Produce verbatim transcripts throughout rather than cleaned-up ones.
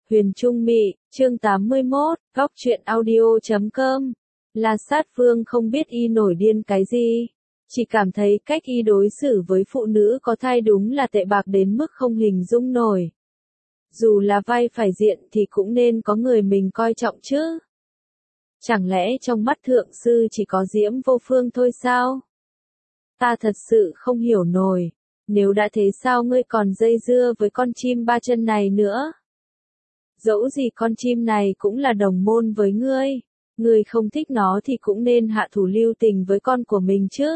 Huyền Trung Mị, chương tám mươi mốt, góc truyện audio chấm com. La Sát Phương không biết y nổi điên cái gì, chỉ cảm thấy cách y đối xử với phụ nữ có thai đúng là tệ bạc đến mức không hình dung nổi. Dù là vai phải diện thì cũng nên có người mình coi trọng chứ. Chẳng lẽ trong mắt thượng sư chỉ có Diễm Vô Phương thôi sao? Ta thật sự không hiểu nổi, nếu đã thế sao ngươi còn dây dưa với con chim ba chân này nữa? Dẫu gì con chim này cũng là đồng môn với ngươi, ngươi không thích nó thì cũng nên hạ thủ lưu tình với con của mình chứ.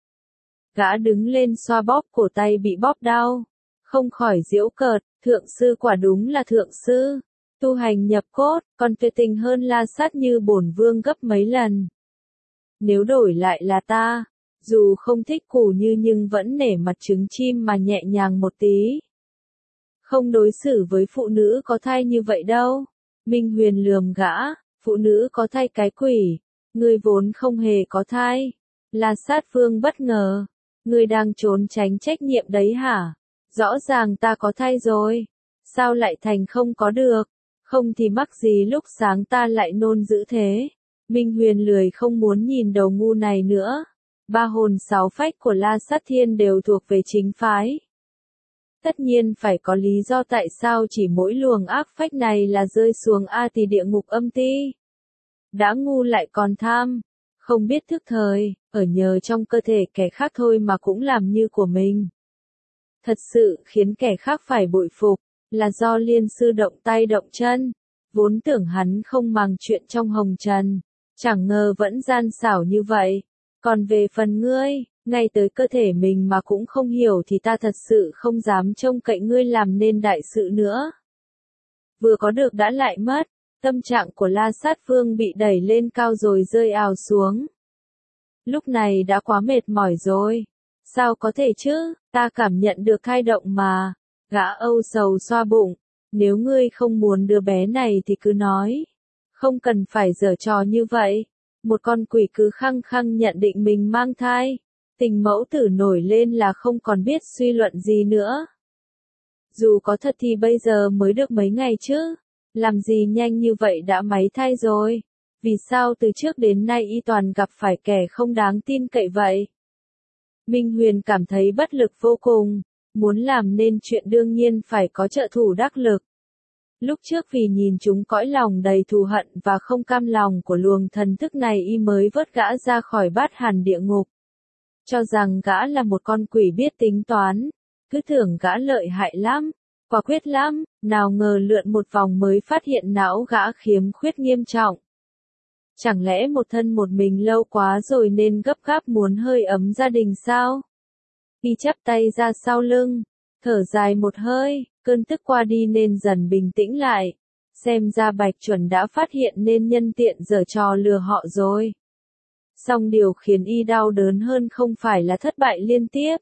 Gã đứng lên xoa bóp cổ tay bị bóp đau, không khỏi giễu cợt, thượng sư quả đúng là thượng sư, tu hành nhập cốt, còn tuyệt tình hơn La Sát như bổn vương gấp mấy lần. Nếu đổi lại là ta, dù không thích Củ Như nhưng vẫn nể mặt trứng chim mà nhẹ nhàng một tí. Không đối xử với phụ nữ có thai như vậy đâu. Minh Huyền lườm gã, phụ nữ có thai cái quỷ, ngươi vốn không hề có thai. La Sát Phương bất ngờ, ngươi đang trốn tránh trách nhiệm đấy hả? Rõ ràng ta có thai rồi, sao lại thành không có được? Không thì mắc gì lúc sáng ta lại nôn dữ thế. Minh Huyền lười không muốn nhìn đầu ngu này nữa. Ba hồn sáu phách của La Sát Thiên đều thuộc về chính phái. Tất nhiên phải có lý do tại sao chỉ mỗi luồng ác phách này là rơi xuống A Tỳ địa ngục âm ti. Đã ngu lại còn tham, không biết thức thời, ở nhờ trong cơ thể kẻ khác thôi mà cũng làm như của mình. Thật sự khiến kẻ khác phải bội phục, là do Liên sư động tay động chân, vốn tưởng hắn không màng chuyện trong hồng trần, chẳng ngờ vẫn gian xảo như vậy. Còn về phần ngươi, ngay tới cơ thể mình mà cũng không hiểu thì ta thật sự không dám trông cậy ngươi làm nên đại sự nữa. Vừa có được đã lại mất, tâm trạng của La Sát Phương bị đẩy lên cao rồi rơi ào xuống. Lúc này đã quá mệt mỏi rồi. Sao có thể chứ, ta cảm nhận được thai động mà. Gã âu sầu xoa bụng, nếu ngươi không muốn đứa bé này thì cứ nói. Không cần phải giở trò như vậy. Một con quỷ cứ khăng khăng nhận định mình mang thai. Tình mẫu tử nổi lên là không còn biết suy luận gì nữa. Dù có thật thì bây giờ mới được mấy ngày chứ. Làm gì nhanh như vậy đã máy thai rồi. Vì sao từ trước đến nay y toàn gặp phải kẻ không đáng tin cậy vậy? Minh Huyền cảm thấy bất lực vô cùng. Muốn làm nên chuyện đương nhiên phải có trợ thủ đắc lực. Lúc trước vì nhìn chúng cõi lòng đầy thù hận và không cam lòng của luồng thần thức này y mới vớt gã ra khỏi bát hàn địa ngục. Cho rằng gã là một con quỷ biết tính toán, cứ tưởng gã lợi hại lắm, quả quyết lắm, nào ngờ lượn một vòng mới phát hiện não gã khiếm khuyết nghiêm trọng. Chẳng lẽ một thân một mình lâu quá rồi nên gấp gáp muốn hơi ấm gia đình sao? Y chắp tay ra sau lưng, thở dài một hơi, cơn tức qua đi nên dần bình tĩnh lại. Xem ra Bạch Chuẩn đã phát hiện nên nhân tiện giở trò lừa họ rồi. Song điều khiến y đau đớn hơn không phải là thất bại liên tiếp,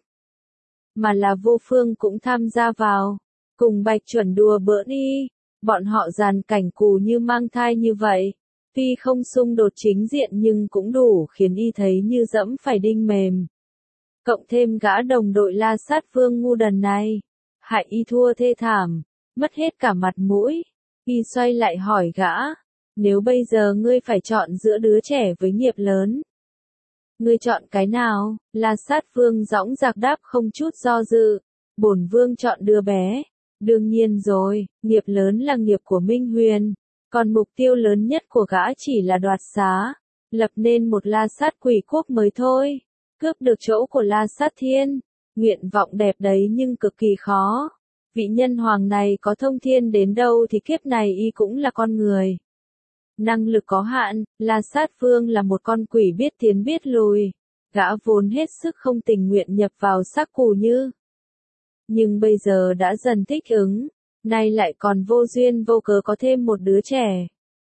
mà là Vô Phương cũng tham gia vào, cùng Bạch Chuẩn đùa bỡn y. Bọn họ dàn cảnh Cù Như mang thai như vậy, tuy không xung đột chính diện nhưng cũng đủ khiến y thấy như dẫm phải đinh mềm. Cộng thêm gã đồng đội La Sát Phương ngu đần này, hại y thua thê thảm, mất hết cả mặt mũi. Y xoay lại hỏi gã, nếu bây giờ ngươi phải chọn giữa đứa trẻ với nghiệp lớn, ngươi chọn cái nào? La Sát Phương dõng dạc đáp không chút do dự, bổn vương chọn đứa bé. Đương nhiên rồi, nghiệp lớn là nghiệp của Minh Huyền, còn mục tiêu lớn nhất của gã chỉ là đoạt xá, lập nên một La Sát quỷ quốc mới thôi, cướp được chỗ của La Sát Thiên. Nguyện vọng đẹp đấy nhưng cực kỳ khó. Vị nhân hoàng này có thông thiên đến đâu thì kiếp này y cũng là con người. Năng lực có hạn, La Sát Phương là một con quỷ biết tiến biết lùi. Gã vốn hết sức không tình nguyện nhập vào xác Cù Như. Nhưng bây giờ đã dần thích ứng, nay lại còn vô duyên vô cớ có thêm một đứa trẻ.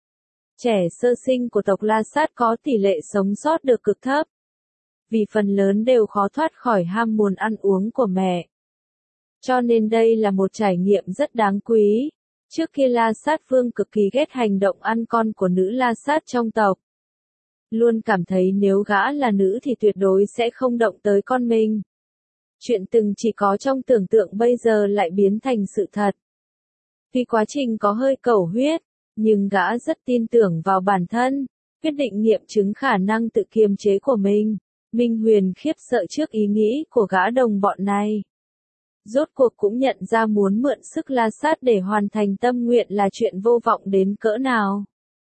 Trẻ sơ sinh của tộc La Sát có tỷ lệ sống sót được cực thấp, vì phần lớn đều khó thoát khỏi ham muốn ăn uống của mẹ. Cho nên đây là một trải nghiệm rất đáng quý. Trước kia La Sát Phương cực kỳ ghét hành động ăn con của nữ La Sát trong tộc. Luôn cảm thấy nếu gã là nữ thì tuyệt đối sẽ không động tới con mình. Chuyện từng chỉ có trong tưởng tượng bây giờ lại biến thành sự thật. Vì quá trình có hơi cầu huyết, nhưng gã rất tin tưởng vào bản thân, quyết định nghiệm chứng khả năng tự kiềm chế của mình. Minh Huyền khiếp sợ trước ý nghĩ của gã đồng bọn này. Rốt cuộc cũng nhận ra muốn mượn sức La Sát để hoàn thành tâm nguyện là chuyện vô vọng đến cỡ nào.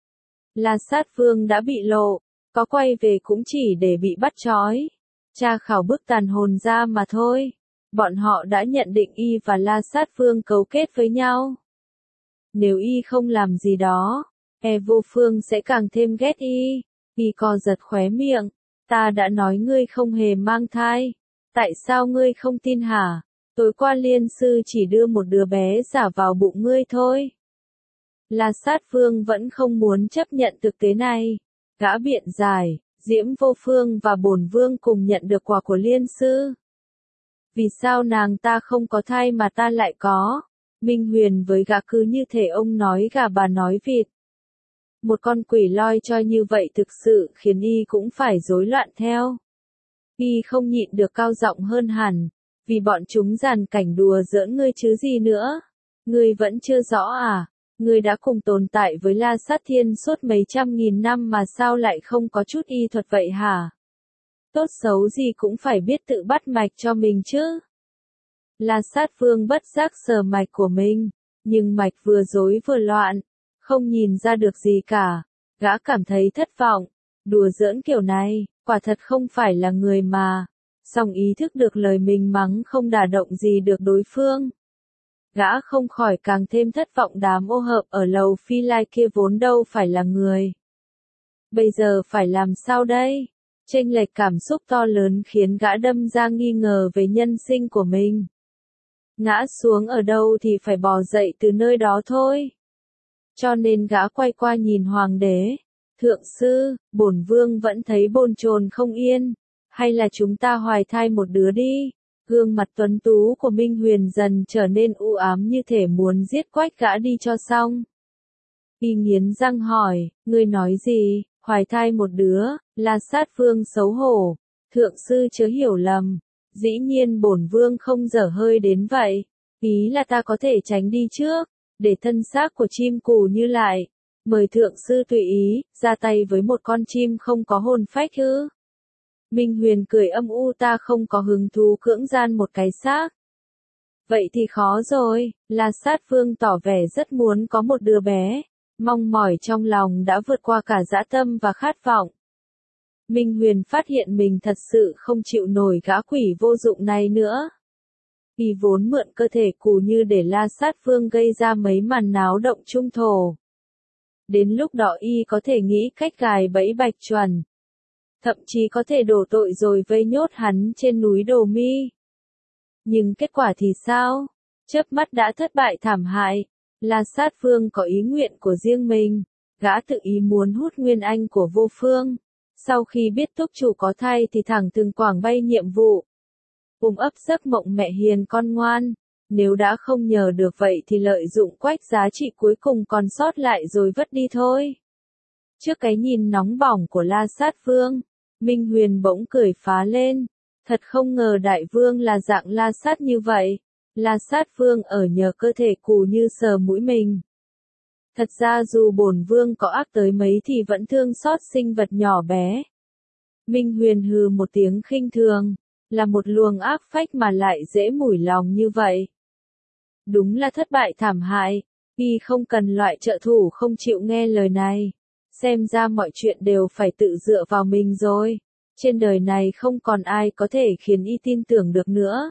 La Sát Vương đã bị lộ, có quay về cũng chỉ để bị bắt trói. Tra khảo bức tàn hồn ra mà thôi. Bọn họ đã nhận định y và La Sát Vương cấu kết với nhau. Nếu y không làm gì đó, e Vô Phương sẽ càng thêm ghét y. Y co giật khóe miệng. Ta đã nói ngươi không hề mang thai. Tại sao ngươi không tin hả? Tối qua Liên sư chỉ đưa một đứa bé giả vào bụng ngươi thôi. La Sát Vương vẫn không muốn chấp nhận thực tế này. Gã biện giải, Diễm Vô Phương và Bổn Vương cùng nhận được quà của Liên sư. Vì sao nàng ta không có thai mà ta lại có? Minh Huyền với gã cứ như thể ông nói gà bà nói vịt. Một con quỷ loi choi như vậy thực sự khiến y cũng phải rối loạn theo. Y không nhịn được cao giọng hơn hẳn, vì bọn chúng giàn cảnh đùa giỡn ngươi chứ gì nữa. Ngươi vẫn chưa rõ à? Ngươi đã cùng tồn tại với La Sát Thiên suốt mấy trăm nghìn năm mà sao lại không có chút y thuật vậy hả? Tốt xấu gì cũng phải biết tự bắt mạch cho mình chứ. La Sát Vương bất giác sờ mạch của mình, nhưng mạch vừa rối vừa loạn, không nhìn ra được gì cả. Gã cảm thấy thất vọng, đùa giỡn kiểu này, quả thật không phải là người mà. Song ý thức được lời mình mắng không đả động gì được đối phương. Gã không khỏi càng thêm thất vọng, đám ô hợp ở lầu Phi Lai kia vốn đâu phải là người. Bây giờ phải làm sao đây? Chênh lệch cảm xúc to lớn khiến gã đâm ra nghi ngờ về nhân sinh của mình. Ngã xuống ở đâu thì phải bò dậy từ nơi đó thôi. Cho nên gã quay qua nhìn hoàng đế. Thượng sư, bổn vương vẫn thấy bồn chồn không yên. Hay là chúng ta hoài thai một đứa đi. Gương mặt tuấn tú của Minh Huyền dần trở nên u ám như thể muốn giết quách gã đi cho xong. Y nghiến răng hỏi, ngươi nói gì, hoài thai một đứa? La Sát Vương xấu hổ. Thượng sư chớ hiểu lầm. Dĩ nhiên bổn vương không dở hơi đến vậy. Ý là ta có thể tránh đi trước, để thân xác của chim cù Như lại. Mời thượng sư tùy ý, ra tay với một con chim không có hồn phách ư? Minh Huyền cười âm u, ta không có hứng thú cưỡng gian một cái xác. Vậy thì khó rồi. La Sát Vương tỏ vẻ rất muốn có một đứa bé. Mong mỏi trong lòng đã vượt qua cả dã tâm và khát vọng. Minh Huyền phát hiện mình thật sự không chịu nổi gã quỷ vô dụng này nữa. Y vốn mượn cơ thể cù Như để La Sát Vương gây ra mấy màn náo động trung thổ. Đến lúc đó y có thể nghĩ cách gài bẫy Bạch Chuẩn. Thậm chí có thể đổ tội rồi vây nhốt hắn trên núi Đồ Mi. Nhưng kết quả thì sao? Chớp mắt đã thất bại thảm hại. La Sát Vương có ý nguyện của riêng mình. Gã tự ý muốn hút nguyên anh của Vô Phương. Sau khi biết túc chủ có thai thì thẳng thừng quảng bay nhiệm vụ. Ôm ấp giấc mộng mẹ hiền con ngoan. Nếu đã không nhờ được vậy thì lợi dụng quách giá trị cuối cùng còn sót lại rồi vứt đi thôi. Trước cái nhìn nóng bỏng của La Sát Vương, Minh Huyền bỗng cười phá lên. Thật không ngờ đại vương là dạng La Sát như vậy. La Sát Vương ở nhờ cơ thể cù Như sờ mũi mình. Thật ra dù bổn vương có ác tới mấy thì vẫn thương xót sinh vật nhỏ bé. Minh Huyền hừ một tiếng khinh thường. Là một luồng ác phách mà lại dễ mủi lòng như vậy. Đúng là thất bại thảm hại. Y không cần loại trợ thủ không chịu nghe lời này. Xem ra mọi chuyện đều phải tự dựa vào mình rồi. Trên đời này không còn ai có thể khiến y tin tưởng được nữa.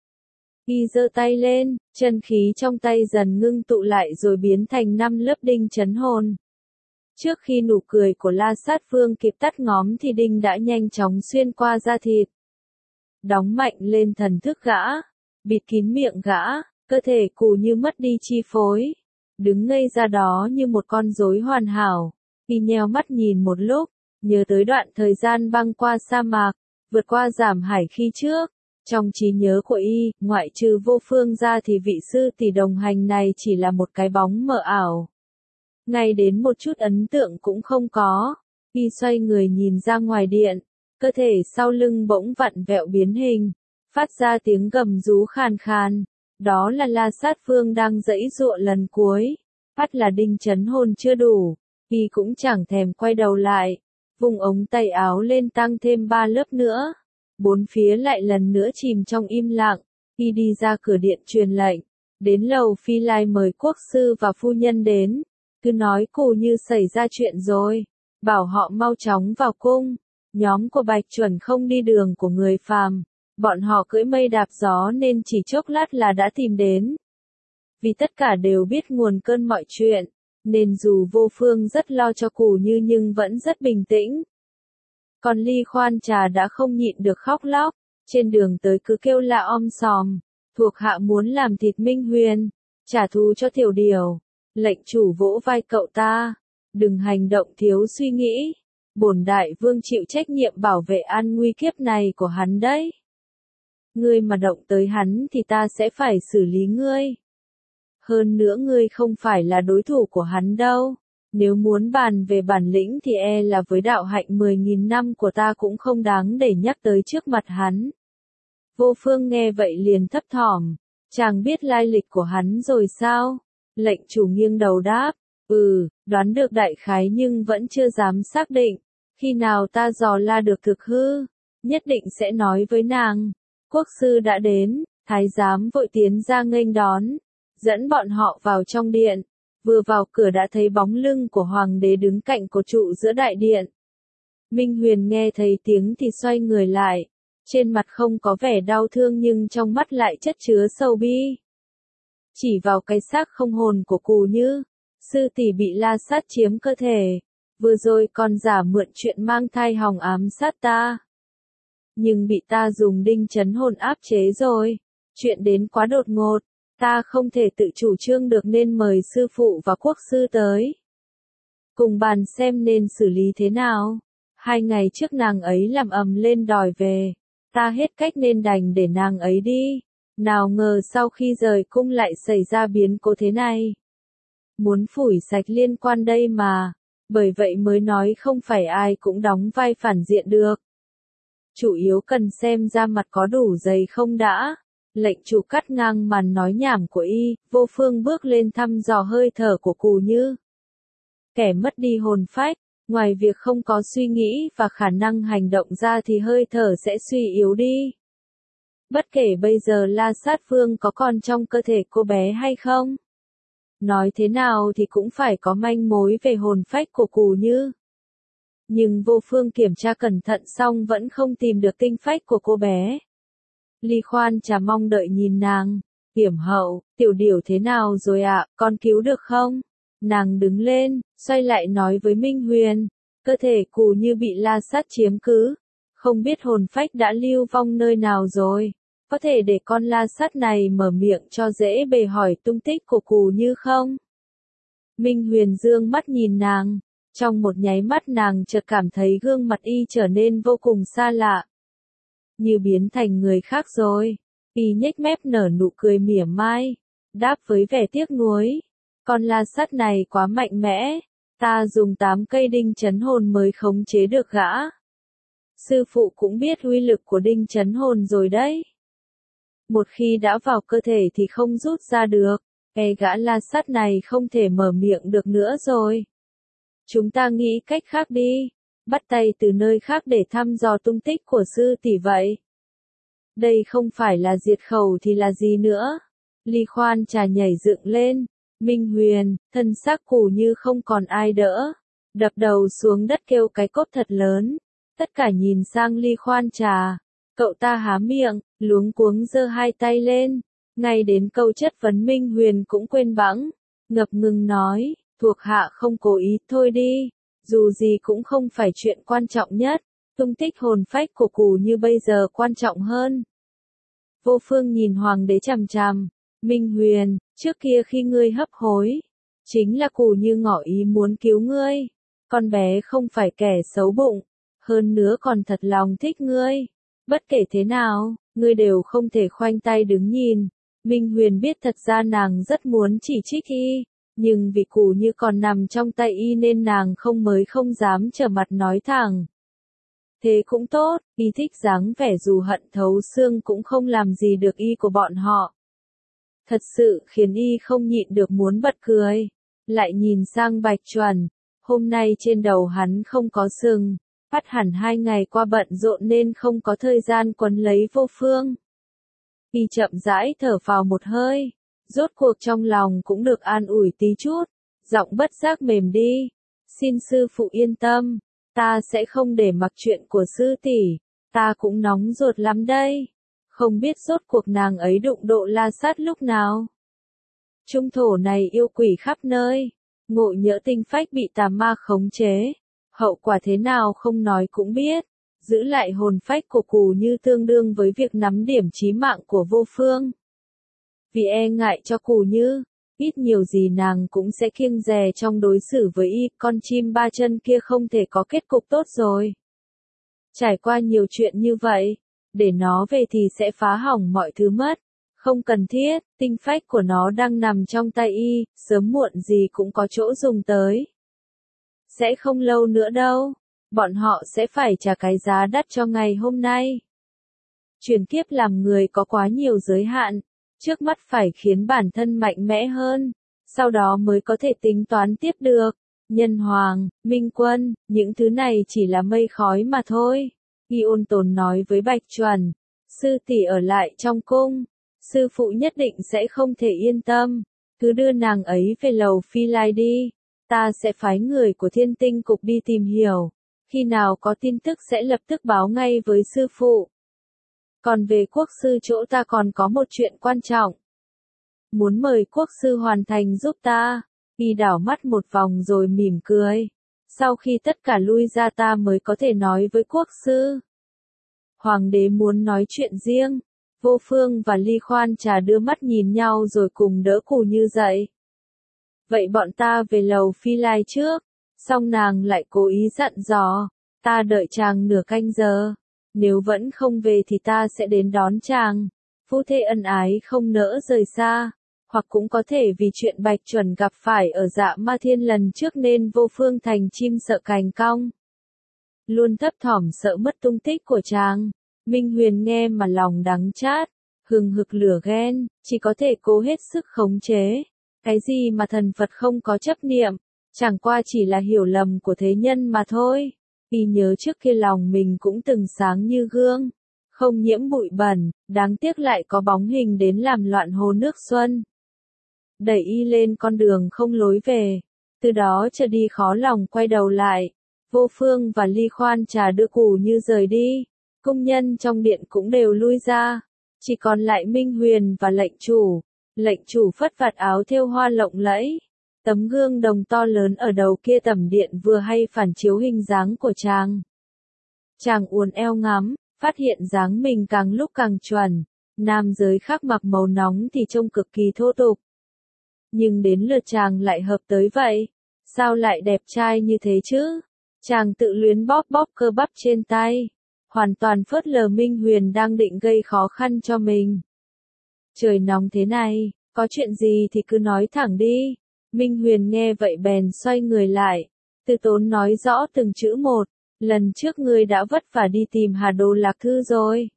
Y giơ tay lên, chân khí trong tay dần ngưng tụ lại rồi biến thành năm lớp đinh chấn hồn. Trước khi nụ cười của La Sát Vương kịp tắt ngóm thì đinh đã nhanh chóng xuyên qua da thịt. Đóng mạnh lên thần thức gã, bịt kín miệng gã, cơ thể cù Như mất đi chi phối. Đứng ngây ra đó như một con rối hoàn hảo. Y nheo mắt nhìn một lúc, nhớ tới đoạn thời gian băng qua sa mạc, vượt qua Giảm Hải khi trước. Trong trí nhớ của y, ngoại trừ Vô Phương ra thì vị sư tỷ đồng hành này chỉ là một cái bóng mờ ảo. Ngay đến một chút ấn tượng cũng không có. Y xoay người nhìn ra ngoài điện, cơ thể sau lưng bỗng vặn vẹo biến hình, phát ra tiếng gầm rú khàn khàn. Đó là La Sát Phương đang giãy giụa lần cuối. Phát là Đinh Chấn Hồn chưa đủ, y cũng chẳng thèm quay đầu lại, vùng ống tay áo lên tăng thêm ba lớp nữa. Bốn phía lại lần nữa chìm trong im lặng, y đi ra cửa điện truyền lệnh, đến lầu Phi Lai mời quốc sư và phu nhân đến, cứ nói Cù Như xảy ra chuyện rồi, bảo họ mau chóng vào cung. Nhóm của Bạch Chuẩn không đi đường của người phàm, bọn họ cưỡi mây đạp gió nên chỉ chốc lát là đã tìm đến. Vì tất cả đều biết nguồn cơn mọi chuyện, nên dù Vô Phương rất lo cho Cù Như nhưng vẫn rất bình tĩnh. Còn Ly Khoan Trà đã không nhịn được khóc lóc, trên đường tới cứ kêu la om sòm, thuộc hạ muốn làm thịt Minh Huyền, trả thù cho Tiểu Điều. Lệnh chủ vỗ vai cậu ta, đừng hành động thiếu suy nghĩ, bổn đại vương chịu trách nhiệm bảo vệ an nguy kiếp này của hắn đấy. Ngươi mà động tới hắn thì ta sẽ phải xử lý ngươi. Hơn nữa ngươi không phải là đối thủ của hắn đâu. Nếu muốn bàn về bản lĩnh thì e là với đạo hạnh mười nghìn năm của ta cũng không đáng để nhắc tới trước mặt hắn. Vô Phương nghe vậy liền thấp thỏm, chàng biết lai lịch của hắn rồi sao? Lệnh chủ nghiêng đầu đáp, ừ, đoán được đại khái nhưng vẫn chưa dám xác định, khi nào ta dò la được thực hư, nhất định sẽ nói với nàng. Quốc sư đã đến, thái giám vội tiến ra nghênh đón, dẫn bọn họ vào trong điện. Vừa vào cửa đã thấy bóng lưng của hoàng đế đứng cạnh cột trụ giữa đại điện. Minh Huyền nghe thấy tiếng thì xoay người lại, trên mặt không có vẻ đau thương nhưng trong mắt lại chất chứa sầu bi. Chỉ vào cái xác không hồn của Cù Như, sư tỷ bị La Sát chiếm cơ thể, vừa rồi còn giả mượn chuyện mang thai hòng ám sát ta. Nhưng bị ta dùng Đinh Chấn Hồn áp chế rồi, chuyện đến quá đột ngột. Ta không thể tự chủ trương được nên mời sư phụ và quốc sư tới. Cùng bàn xem nên xử lý thế nào. Hai ngày trước nàng ấy làm ầm lên đòi về. Ta hết cách nên đành để nàng ấy đi. Nào ngờ sau khi rời cung lại xảy ra biến cố thế này. Muốn phủi sạch liên quan đây mà. Bởi vậy mới nói không phải ai cũng đóng vai phản diện được. Chủ yếu cần xem ra mặt có đủ dày không đã. Lệnh chủ cắt ngang màn nói nhảm của y, Vô Phương bước lên thăm dò hơi thở của Cù Như. Kẻ mất đi hồn phách, ngoài việc không có suy nghĩ và khả năng hành động ra thì hơi thở sẽ suy yếu đi. Bất kể bây giờ La Sát Phương có còn trong cơ thể cô bé hay không. Nói thế nào thì cũng phải có manh mối về hồn phách của Cù Như. Nhưng Vô Phương kiểm tra cẩn thận xong vẫn không tìm được tinh phách của cô bé. Ly Khoan Trà mong đợi nhìn nàng, Hiểm Hậu, Tiểu Điểu thế nào rồi ạ, à, con cứu được không? Nàng đứng lên, xoay lại nói với Minh Huyền, cơ thể Cù Như bị La Sát chiếm cứ, không biết hồn phách đã lưu vong nơi nào rồi, có thể để con La Sát này mở miệng cho dễ bề hỏi tung tích của Cù Như không? Minh Huyền dương mắt nhìn nàng, trong một nháy mắt nàng chợt cảm thấy gương mặt y trở nên vô cùng xa lạ. Như biến thành người khác rồi. Y nhếch mép nở nụ cười mỉa mai, đáp với vẻ tiếc nuối. Con La Sát này quá mạnh mẽ, ta dùng tám cây đinh chấn hồn mới khống chế được gã. Sư phụ cũng biết uy lực của đinh chấn hồn rồi đấy. Một khi đã vào cơ thể thì không rút ra được, e gã La Sát này không thể mở miệng được nữa rồi. Chúng ta nghĩ cách khác đi. Bắt tay từ nơi khác để thăm dò tung tích của sư tỷ vậy. Đây không phải là diệt khẩu thì là gì nữa. Ly Khoan Trà nhảy dựng lên. Minh Huyền, thân xác Cù Như không còn ai đỡ. Đập đầu xuống đất kêu cái cốt thật lớn. Tất cả nhìn sang Ly Khoan Trà. Cậu ta há miệng, luống cuống giơ hai tay lên. Ngay đến câu chất vấn Minh Huyền cũng quên bẵng. Ngập ngừng nói, thuộc hạ không cố ý thôi đi. Dù gì cũng không phải chuyện quan trọng nhất, tung tích hồn phách của Cù Như bây giờ quan trọng hơn. Vô Phương nhìn hoàng đế chằm chằm, Minh Huyền, trước kia khi ngươi hấp hối, chính là Cù Như ngỏ ý muốn cứu ngươi. Con bé không phải kẻ xấu bụng, hơn nữa còn thật lòng thích ngươi. Bất kể thế nào, ngươi đều không thể khoanh tay đứng nhìn. Minh Huyền biết thật ra nàng rất muốn chỉ trích y. Nhưng vì Cù Như còn nằm trong tay y nên nàng không mới không dám trở mặt nói thẳng. Thế cũng tốt, y thích dáng vẻ dù hận thấu xương cũng không làm gì được y của bọn họ. Thật sự khiến y không nhịn được muốn bật cười. Lại nhìn sang Bạch Chuẩn, hôm nay trên đầu hắn không có sừng, bắt hẳn hai ngày qua bận rộn nên không có thời gian quấn lấy Vô Phương. Y chậm rãi thở vào một hơi, rốt cuộc trong lòng cũng được an ủi tí chút, giọng bất giác mềm đi. Xin sư phụ yên tâm, ta sẽ không để mặc chuyện của sư tỷ, ta cũng nóng ruột lắm đây. Không biết rốt cuộc nàng ấy đụng độ La Sát lúc nào. Trung thổ này yêu quỷ khắp nơi, ngộ nhỡ tinh phách bị tà ma khống chế, hậu quả thế nào không nói cũng biết. Giữ lại hồn phách của Cù Như tương đương với việc nắm điểm chí mạng của Vô Phương. Vì e ngại cho Cù Như, ít nhiều gì nàng cũng sẽ kiêng dè trong đối xử với y, con chim ba chân kia không thể có kết cục tốt rồi. Trải qua nhiều chuyện như vậy, để nó về thì sẽ phá hỏng mọi thứ mất. Không cần thiết, tinh phách của nó đang nằm trong tay y, sớm muộn gì cũng có chỗ dùng tới. Sẽ không lâu nữa đâu, bọn họ sẽ phải trả cái giá đắt cho ngày hôm nay. Chuyển kiếp làm người có quá nhiều giới hạn, trước mắt phải khiến bản thân mạnh mẽ hơn, sau đó mới có thể tính toán tiếp được. Nhân hoàng, minh quân, những thứ này chỉ là mây khói mà thôi. Y ôn tồn nói với Bạch Chuẩn, sư tỷ ở lại trong cung, sư phụ nhất định sẽ không thể yên tâm, cứ đưa nàng ấy về lầu Phi Lai đi, ta sẽ phái người của Thiên Tinh Cục đi tìm hiểu, khi nào có tin tức sẽ lập tức báo ngay với sư phụ. Còn về quốc sư chỗ ta còn có một chuyện quan trọng. Muốn mời quốc sư hoàn thành giúp ta. Y đảo mắt một vòng rồi mỉm cười. Sau khi tất cả lui ra ta mới có thể nói với quốc sư. Hoàng đế muốn nói chuyện riêng. Vô Phương và Ly Khoan Trà đưa mắt nhìn nhau rồi cùng đỡ Cù Như dậy. Vậy bọn ta về lầu Phi Lai trước. Xong nàng lại cố ý dặn dò. Ta đợi chàng nửa canh giờ. Nếu vẫn không về thì ta sẽ đến đón chàng. Phu thê ân ái không nỡ rời xa. Hoặc cũng có thể vì chuyện Bạch Chuẩn gặp phải ở Dạ Ma Thiên lần trước nên Vô Phương thành chim sợ cành cong. Luôn thấp thỏm sợ mất tung tích của chàng. Minh Huyền nghe mà lòng đắng chát, hừng hực lửa ghen, chỉ có thể cố hết sức khống chế. Cái gì mà thần Phật không có chấp niệm, chẳng qua chỉ là hiểu lầm của thế nhân mà thôi. Y nhớ trước kia lòng mình cũng từng sáng như gương, không nhiễm bụi bẩn, đáng tiếc lại có bóng hình đến làm loạn hồ nước xuân. Đẩy y lên con đường không lối về, từ đó trở đi khó lòng quay đầu lại. Vô Phương và Ly Khoan Trà đưa Cù Như rời đi, công nhân trong điện cũng đều lui ra, chỉ còn lại Minh Huyền và lệnh chủ. Lệnh chủ phất vạt áo thêu hoa lộng lẫy, tấm gương đồng to lớn ở đầu kia tầm điện vừa hay phản chiếu hình dáng của chàng. Chàng uốn eo ngắm, phát hiện dáng mình càng lúc càng chuẩn, nam giới khác mặc màu nóng thì trông cực kỳ thô tục. Nhưng đến lượt chàng lại hợp tới vậy, sao lại đẹp trai như thế chứ? Chàng tự luyến bóp bóp cơ bắp trên tay, hoàn toàn phớt lờ Minh Huyền đang định gây khó khăn cho mình. Trời nóng thế này, có chuyện gì thì cứ nói thẳng đi. Minh Huyền nghe vậy bèn xoay người lại, từ tốn nói rõ từng chữ một. Lần trước ngươi đã vất vả đi tìm Hà Đồ Lạc Thư rồi.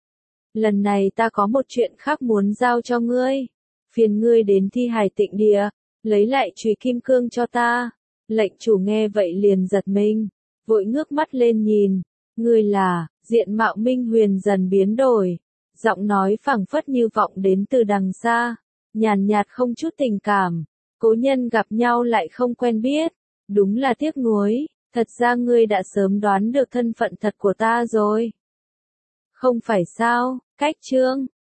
Lần này ta có một chuyện khác muốn giao cho ngươi. Phiền ngươi đến Thi Hải Tịnh Địa, lấy lại chùy kim cương cho ta. Lệnh chủ nghe vậy liền giật mình, vội ngước mắt lên nhìn. Ngươi là, diện mạo Minh Huyền dần biến đổi. Giọng nói phảng phất như vọng đến từ đằng xa, nhàn nhạt không chút tình cảm. Cố nhân gặp nhau lại không quen biết, đúng là tiếc nuối, thật ra ngươi đã sớm đoán được thân phận thật của ta rồi. Không phải sao, cách chương.